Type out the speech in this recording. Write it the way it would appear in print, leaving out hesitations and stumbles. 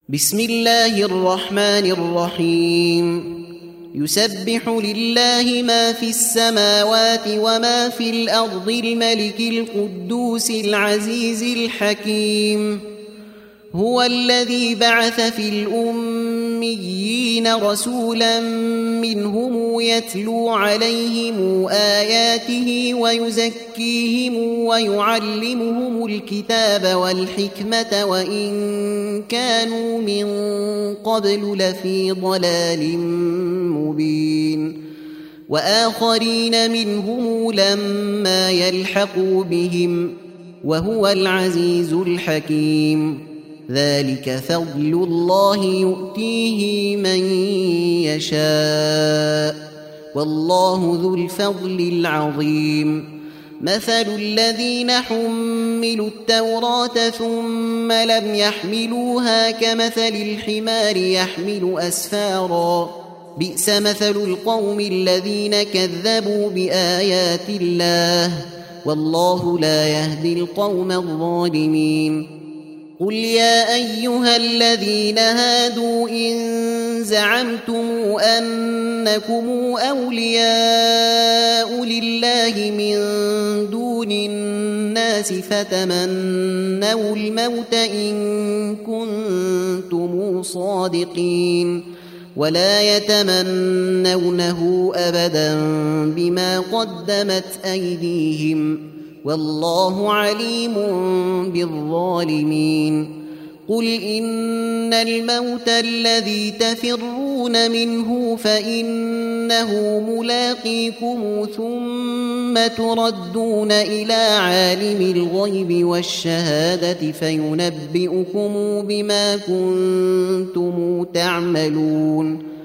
بسم الله الرحمن الرحيم يسبح لله ما في السماوات وما في الأرض الملك القدوس العزيز الحكيم هو الذي بعث في الأميين رسولا منهم يتلو عليهم آياته ويزكيهم ويعلمهم الكتاب والحكمة وإن كانوا من قبل لفي ضلال مبين وآخرين منهم لما يلحقوا بهم وهو العزيز الحكيم ذلك فضل الله يؤتيه من يشاء والله ذو الفضل العظيم مثل الذين حملوا التوراة ثم لم يحملوها كمثل الحمار يحمل أسفارا بئس مثل القوم الذين كذبوا بآيات الله والله لا يهدي القوم الظالمين قل يا أيها الذين هادوا إن زعمتم أنكم أولياء لله من دون الناس فتمنوا الموت إن كنتم صادقين ولا يتمنونه أبدا بما قدمت أيديهم والله عليم بالظالمين قل إن الموت الذي تفرون منه فإنه ملاقيكم ثم تردون إلى عالم الغيب والشهادة فينبئكم بما كنتم تعملون